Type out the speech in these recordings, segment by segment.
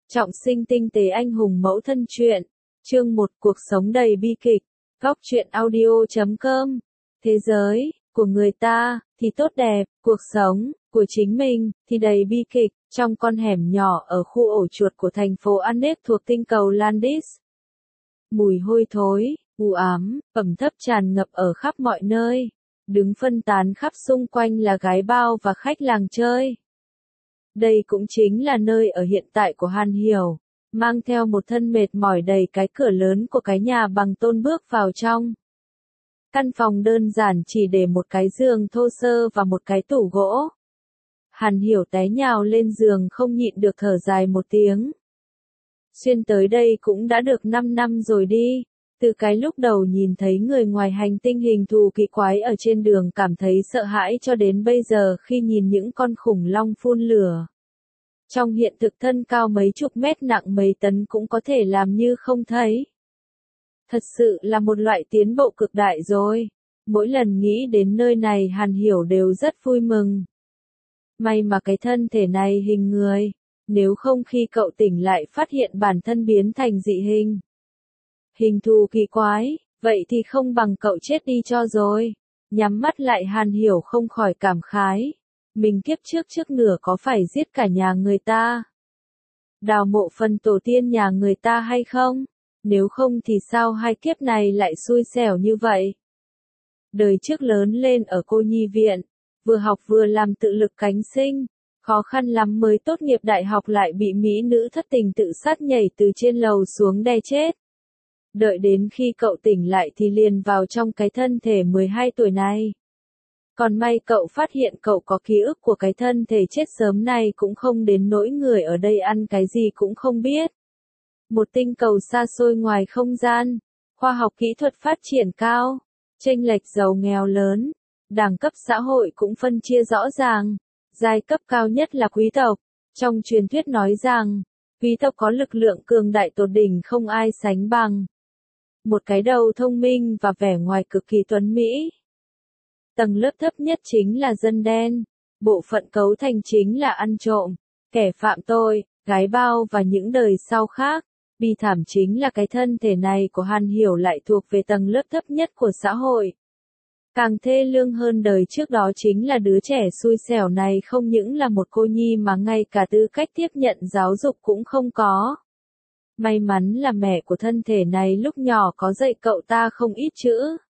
Trọng sinh tinh tế anh hùng mẫu thân truyện. Chương 1 cuộc sống đầy bi kịch. Góc truyện audio.com. Thế giới của người ta thì tốt đẹp, cuộc sống của chính mình thì đầy bi kịch. Trong con hẻm nhỏ ở khu ổ chuột của thành phố Annex thuộc tinh cầu Landis. Mùi hôi thối, u ám, ẩm thấp tràn ngập ở khắp mọi nơi. Đứng phân tán khắp xung quanh là gái bao và khách làng chơi. Đây cũng chính là nơi ở hiện tại của Hàn Hiểu, mang theo một thân mệt mỏi đầy cái cửa lớn của cái nhà bằng tôn bước vào trong. Căn phòng đơn giản chỉ để một cái giường thô sơ và một cái tủ gỗ. Hàn Hiểu té nhào lên giường không nhịn được thở dài một tiếng. Xuyên tới đây cũng đã được 5 năm rồi đi. Từ cái lúc đầu nhìn thấy người ngoài hành tinh hình thù kỳ quái ở trên đường cảm thấy sợ hãi cho đến bây giờ khi nhìn những con khủng long phun lửa. Trong hiện thực thân cao mấy chục mét nặng mấy tấn cũng có thể làm như không thấy. Thật sự là một loại tiến bộ cực đại rồi. Mỗi lần nghĩ đến nơi này Hàn Hiểu đều rất vui mừng. May mà cái thân thể này hình người. Nếu không khi cậu tỉnh lại phát hiện bản thân biến thành dị hình. Hình thù kỳ quái, vậy thì không bằng cậu chết đi cho rồi. Nhắm mắt lại Hàn Hiểu không khỏi cảm khái. Mình kiếp trước nửa có phải giết cả nhà người ta? Đào mộ phần tổ tiên nhà người ta hay không? Nếu không thì sao hai kiếp này lại xui xẻo như vậy? Đời trước lớn lên ở cô nhi viện, vừa học vừa làm tự lực cánh sinh. Khó khăn lắm mới tốt nghiệp đại học lại bị mỹ nữ thất tình tự sát nhảy từ trên lầu xuống đè chết. Đợi đến khi cậu tỉnh lại thì liền vào trong cái thân thể 12 tuổi này. Còn may cậu phát hiện cậu có ký ức của cái thân thể chết sớm này cũng không đến nỗi người ở đây ăn cái gì cũng không biết. Một tinh cầu xa xôi ngoài không gian, khoa học kỹ thuật phát triển cao, chênh lệch giàu nghèo lớn, đẳng cấp xã hội cũng phân chia rõ ràng. Giai cấp cao nhất là quý tộc. Trong truyền thuyết nói rằng, quý tộc có lực lượng cường đại tột đỉnh không ai sánh bằng. Một cái đầu thông minh và vẻ ngoài cực kỳ tuấn mỹ. Tầng lớp thấp nhất chính là dân đen. Bộ phận cấu thành chính là ăn trộm, kẻ phạm tội, gái bao và những đời sau khác. Bi thảm chính là cái thân thể này của Hàn Hiểu lại thuộc về tầng lớp thấp nhất của xã hội. Càng thê lương hơn đời trước đó chính là đứa trẻ xui xẻo này không những là một cô nhi mà ngay cả tư cách tiếp nhận giáo dục cũng không có. May mắn là mẹ của thân thể này lúc nhỏ có dạy cậu ta không ít chữ.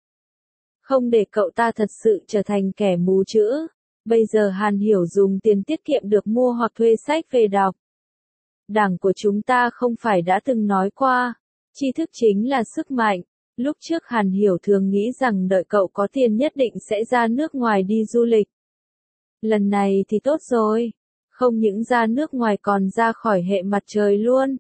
Không để cậu ta thật sự trở thành kẻ mù chữ. Bây giờ Hàn Hiểu dùng tiền tiết kiệm được mua hoặc thuê sách về đọc. Đảng của chúng ta không phải đã từng nói qua, tri thức chính là sức mạnh. Lúc trước Hàn Hiểu thường nghĩ rằng đợi cậu có tiền nhất định sẽ ra nước ngoài đi du lịch. Lần này thì tốt rồi, không những ra nước ngoài còn ra khỏi hệ mặt trời luôn.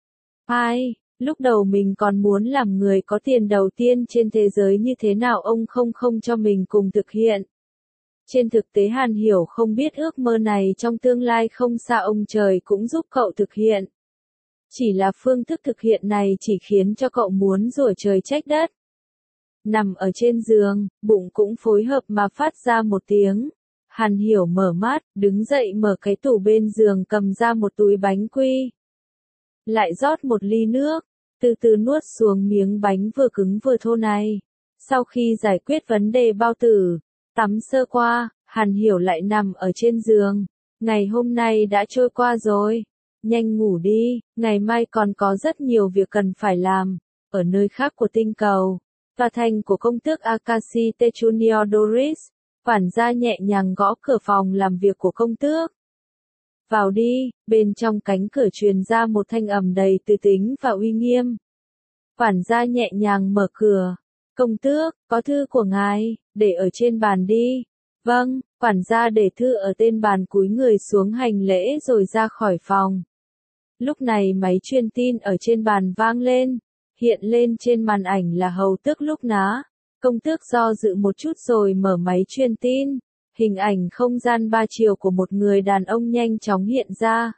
Ai, lúc đầu mình còn muốn làm người có tiền đầu tiên trên thế giới như thế nào ông không cho mình cùng thực hiện. Trên thực tế Hàn Hiểu không biết ước mơ này trong tương lai không xa ông trời cũng giúp cậu thực hiện. Chỉ là phương thức thực hiện này chỉ khiến cho cậu muốn rủa trời trách đất. Nằm ở trên giường, bụng cũng phối hợp mà phát ra một tiếng. Hàn Hiểu mở mắt, đứng dậy mở cái tủ bên giường cầm ra một túi bánh quy. Lại rót một ly nước, từ từ nuốt xuống miếng bánh vừa cứng vừa thô này. Sau khi giải quyết vấn đề bao tử, tắm sơ qua, Hàn Hiểu lại nằm ở trên giường. Ngày hôm nay đã trôi qua rồi. Nhanh ngủ đi, ngày mai còn có rất nhiều việc cần phải làm. Ở nơi khác của tinh cầu, tòa thành của công tước Akashi Junior Doris, quản gia nhẹ nhàng gõ cửa phòng làm việc của công tước. Vào đi, bên trong cánh cửa truyền ra một thanh âm đầy tư tính và uy nghiêm. Quản gia nhẹ nhàng mở cửa. Công tước, có thư của ngài, để ở trên bàn đi. Vâng, quản gia để thư ở trên bàn cúi người xuống hành lễ rồi ra khỏi phòng. Lúc này máy truyền tin ở trên bàn vang lên, hiện lên trên màn ảnh là hầu tước lúc ná. Công tước do dự một chút rồi mở máy truyền tin, hình ảnh không gian 3 chiều của một người đàn ông nhanh chóng hiện ra.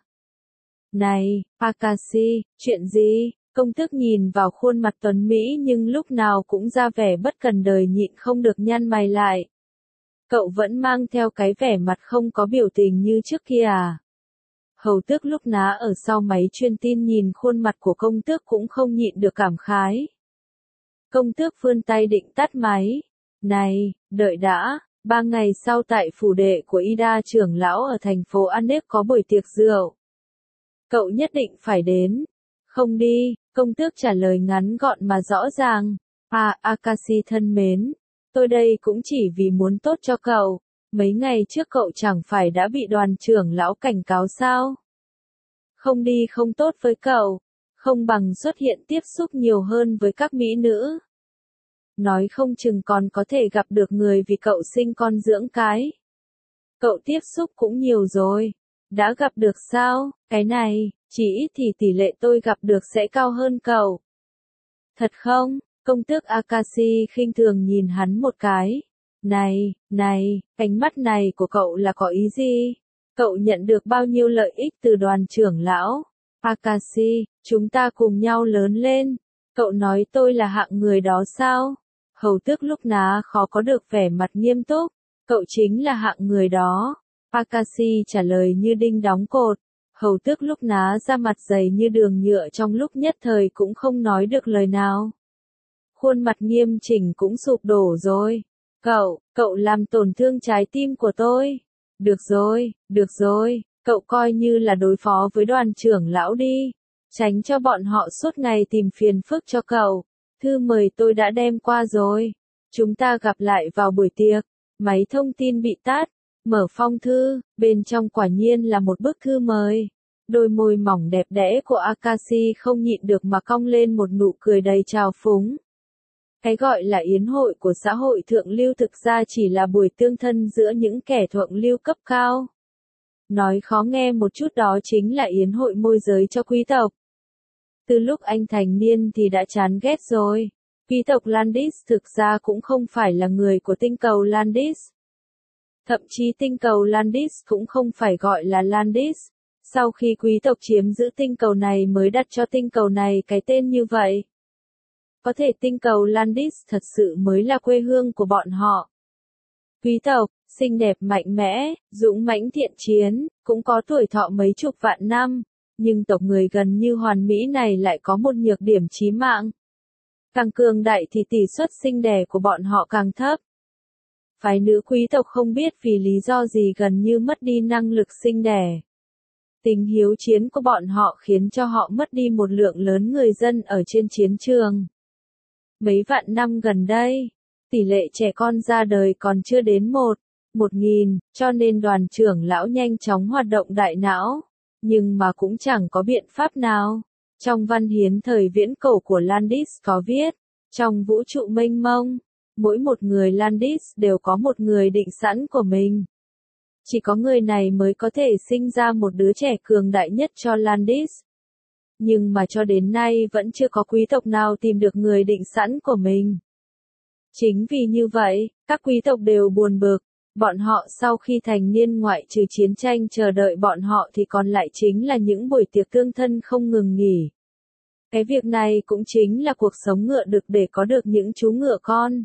Này, Akashi, chuyện gì? Công tước nhìn vào khuôn mặt tuấn Mỹ nhưng lúc nào cũng ra vẻ bất cần đời nhịn không được nhăn mày lại. Cậu vẫn mang theo cái vẻ mặt không có biểu tình như trước kia à? Hầu tước lúc ná ở sau máy truyền tin nhìn khuôn mặt của công tước cũng không nhịn được cảm khái. Công tước vươn tay định tắt máy. Này, đợi đã, 3 ngày sau tại phủ đệ của Ida trưởng lão ở thành phố Anev có buổi tiệc rượu. Cậu nhất định phải đến. Không đi, công tước trả lời ngắn gọn mà rõ ràng. Akashi thân mến, tôi đây cũng chỉ vì muốn tốt cho cậu. Mấy ngày trước cậu chẳng phải đã bị đoàn trưởng lão cảnh cáo sao? Không đi không tốt với cậu, không bằng xuất hiện tiếp xúc nhiều hơn với các mỹ nữ. Nói không chừng còn có thể gặp được người vì cậu sinh con dưỡng cái. Cậu tiếp xúc cũng nhiều rồi. Đã gặp được sao? Cái này, chỉ ít thì tỷ lệ tôi gặp được sẽ cao hơn cậu. Thật không? Công tước Akashi khinh thường nhìn hắn một cái. Này, ánh mắt này của cậu là có ý gì? Cậu nhận được bao nhiêu lợi ích từ đoàn trưởng lão? Akashi, chúng ta cùng nhau lớn lên. Cậu nói tôi là hạng người đó sao? Hầu tước lúc ná khó có được vẻ mặt nghiêm túc. Cậu chính là hạng người đó. Akashi trả lời như đinh đóng cột. Hầu tước lúc ná ra mặt dày như đường nhựa trong lúc nhất thời cũng không nói được lời nào. Khuôn mặt nghiêm chỉnh cũng sụp đổ rồi. Cậu làm tổn thương trái tim của tôi. Được rồi, cậu coi như là đối phó với đoàn trưởng lão đi. Tránh cho bọn họ suốt ngày tìm phiền phức cho cậu. Thư mời tôi đã đem qua rồi. Chúng ta gặp lại vào buổi tiệc. Máy thông tin bị tắt. Mở phong thư, bên trong quả nhiên là một bức thư mời. Đôi môi mỏng đẹp đẽ của Akashi không nhịn được mà cong lên một nụ cười đầy trào phúng. Cái gọi là yến hội của xã hội thượng lưu thực ra chỉ là buổi tương thân giữa những kẻ thượng lưu cấp cao. Nói khó nghe một chút đó chính là yến hội môi giới cho quý tộc. Từ lúc anh thành niên thì đã chán ghét rồi. Quý tộc Landis thực ra cũng không phải là người của tinh cầu Landis. Thậm chí tinh cầu Landis cũng không phải gọi là Landis. Sau khi quý tộc chiếm giữ tinh cầu này mới đặt cho tinh cầu này cái tên như vậy. Có thể tinh cầu Landis thật sự mới là quê hương của bọn họ. Quý tộc, xinh đẹp mạnh mẽ, dũng mãnh thiện chiến, cũng có tuổi thọ mấy chục vạn năm, nhưng tộc người gần như hoàn mỹ này lại có một nhược điểm chí mạng. Càng cường đại thì tỷ suất sinh đẻ của bọn họ càng thấp. Phái nữ quý tộc không biết vì lý do gì gần như mất đi năng lực sinh đẻ. Tính hiếu chiến của bọn họ khiến cho họ mất đi một lượng lớn người dân ở trên chiến trường. Mấy vạn năm gần đây, tỷ lệ trẻ con ra đời còn chưa đến 1.000, cho nên đoàn trưởng lão nhanh chóng hoạt động đại não. Nhưng mà cũng chẳng có biện pháp nào. Trong văn hiến thời viễn cổ của Landis có viết, trong vũ trụ mênh mông, mỗi một người Landis đều có một người định sẵn của mình. Chỉ có người này mới có thể sinh ra một đứa trẻ cường đại nhất cho Landis. Nhưng mà cho đến nay vẫn chưa có quý tộc nào tìm được người định sẵn của mình. Chính vì như vậy, các quý tộc đều buồn bực. Bọn họ sau khi thành niên ngoại trừ chiến tranh chờ đợi bọn họ thì còn lại chính là những buổi tiệc tương thân không ngừng nghỉ. Cái việc này cũng chính là cuộc sống ngựa đực để có được những chú ngựa con.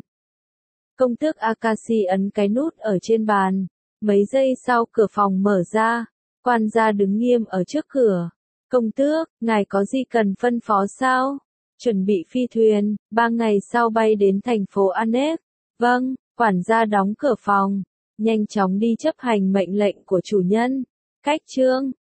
Công tước Akashi ấn cái nút ở trên bàn. Mấy giây sau cửa phòng mở ra. Quan gia đứng nghiêm ở trước cửa. Công tước, ngài có gì cần phân phó sao? Chuẩn bị phi thuyền, 3 ngày sau bay đến thành phố Anev. Vâng, quản gia đóng cửa phòng. Nhanh chóng đi chấp hành mệnh lệnh của chủ nhân. Cách chương